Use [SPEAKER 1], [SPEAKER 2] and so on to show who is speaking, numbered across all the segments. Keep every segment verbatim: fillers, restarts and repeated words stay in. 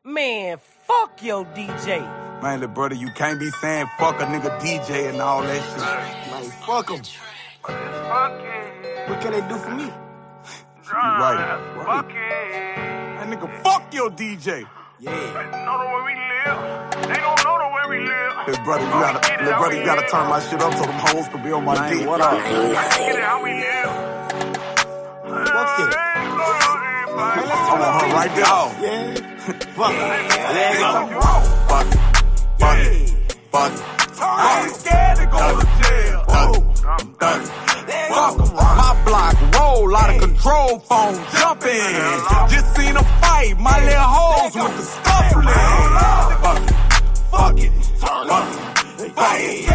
[SPEAKER 1] Man, fuck your D J.
[SPEAKER 2] Man, little brother, you can't be saying fuck a nigga D J and all that shit.
[SPEAKER 3] Man, fuck him. What can they do for me?
[SPEAKER 2] You right, right. That nigga, fuck your D J.
[SPEAKER 3] Yeah.
[SPEAKER 4] They don't know where we live. They don't know where we live.
[SPEAKER 2] Little brother, you gotta, little brother, you gotta turn my shit up so them hoes can be on my dick.
[SPEAKER 3] What up?
[SPEAKER 4] Get it how we live.
[SPEAKER 3] Fuck it. Man, let's
[SPEAKER 2] I'm on her right there.
[SPEAKER 3] Yeah. Fuck it. Let's go.
[SPEAKER 2] Fuck it. Fuck it. Fuck it.
[SPEAKER 4] I ain't scared to go to jail.
[SPEAKER 2] I'm done. Fuck 'em. My block roll out of control, phone jumping. Just seen a fight, my little hoes with the scuffling. Fuck it. Fuck it. Fuck it. Fuck it.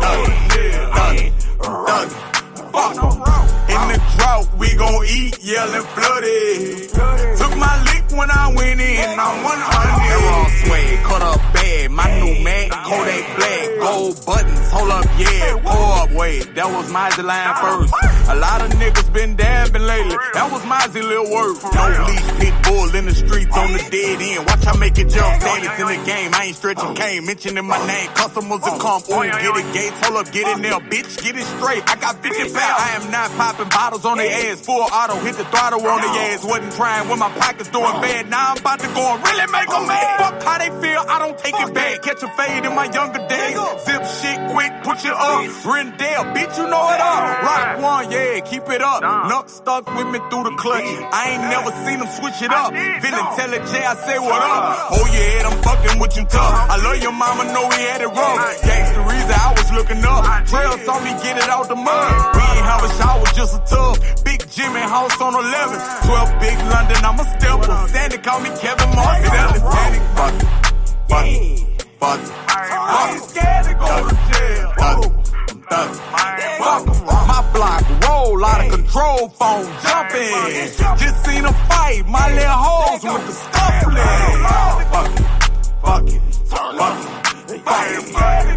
[SPEAKER 2] Done it. Done it. Fuck 'em. In the drought, we gon' eat, yellin' flooded. Took my lick when I went in, I'm one hundred. Arrow swag, cut up bad, my new Mac, Kodak black, gold buttons, hold up, yeah, pour up, wait, that was my line first. A lot of niggas been dabbing lately, that was my little work. No leash, pit bull in the streets on the dead end. Watch I make it jump, standing in the game, I ain't stretching cane, mentioning my name, customers will come, ooh, get it gates, hold up, get in there, bitch, get it straight. I got fifty pounds, I am not popping bottles on their ass, full auto, hit the throttle on their ass, wasn't trying when my pockets doing bad, now I'm about to go and really make them mad. Fuck how they feel, I don't take it back, catch a fade in my younger days, zip shit quick, put you up, Rendell, bitch, you know it all, rock one, yeah, keep it up, Nuck stuck with me through the clutch, I ain't never seen them switch it up, feeling tell it J, I say what up, oh yeah, I'm fucking with you tough, I love your mama, know we had it rough, gangsta reason I was looking up, Trail saw me get it out the mud, we ain't have a shower, just a tub, big Jimmy house on eleven, twelve big London, I'm a stepper, Sandy call me Kevin Marcellus, Sandy, fuck it, fuck it, fuck it,
[SPEAKER 4] I ain't scared to go to jail.
[SPEAKER 2] fuck it, fuck it, fuck it, my block roll out of control, phone jumping, just seen a fight, my little hoes with the scuffling, fuck it, fuck it, fuck it, fuck it,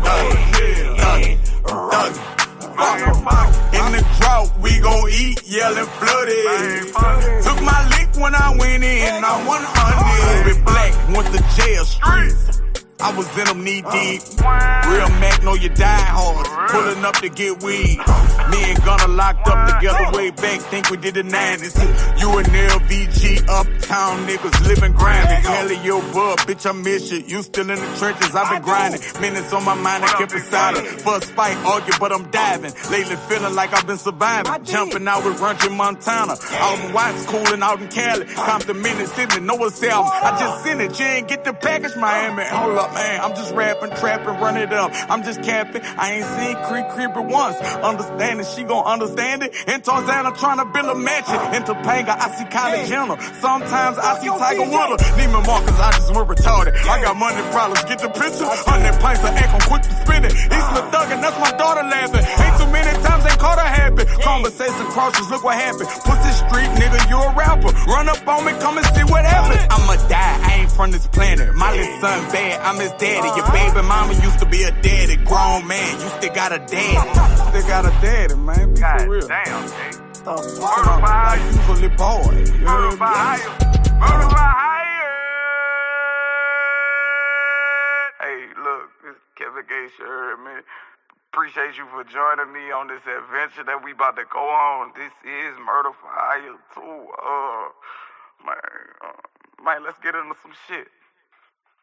[SPEAKER 2] done it, done it, fuck it. In the drought, we gon' eat, yellin' flooded. Took my lick when I went in, I'm one hundred. With black, went to jail streets. I was in them knee deep. Real Mac, know you die hard. Pulling up to get weed. Me and Gunna locked up together way back. Think we did the nineties. You and L V G, uptown niggas living grinding. Kelly, your bub, bitch, I miss you. You still in the trenches, I've been grinding. Minutes on my mind, I kept it silent. First fight, argue, but I'm diving. Lately feeling like I've been surviving. Jumping out with Ranch in Montana. Alvin White's cooling out in Cali. Compton, Mississippi, Noah's album. I just sent it, you ain't get the package, Miami. Hold up. Man, I'm just rapping, trapping, run it up. I'm just capping. I ain't seen Creek Creeper once. Understand it, she gon' understand it. In Tarzana, trying to build a mansion. In Topanga, I see Kylie Jenner. Sometimes I see Tiger Woods. Neiman Marcus, I just went retarded. I got money problems, get the picture. Hundred pints of act, I'm quick to spin it. East Thuggin', that's my daughter laughing. Ain't too many times they caught her happy. Conversation crosses, look what happened. Pussy street, nigga, you a rapper. Run up on me, come and see what happened. I'ma die, I ain't from this planet. My little son bad, I'm his daddy. Your baby mama used to be a daddy. Grown man, you still got a daddy. Still got a daddy, man. Be
[SPEAKER 4] God
[SPEAKER 2] for real.
[SPEAKER 4] damn, Jay.
[SPEAKER 2] Stop fucking like usually boy. You heard
[SPEAKER 4] Murder by
[SPEAKER 2] me?
[SPEAKER 4] hire. Murder by hire. Hey, look, this is Kevin Gates, you heard me. Appreciate you for joining me on this adventure that we about to go on. This is Murder for Hire two. Uh, man, uh, man, let's get into some shit.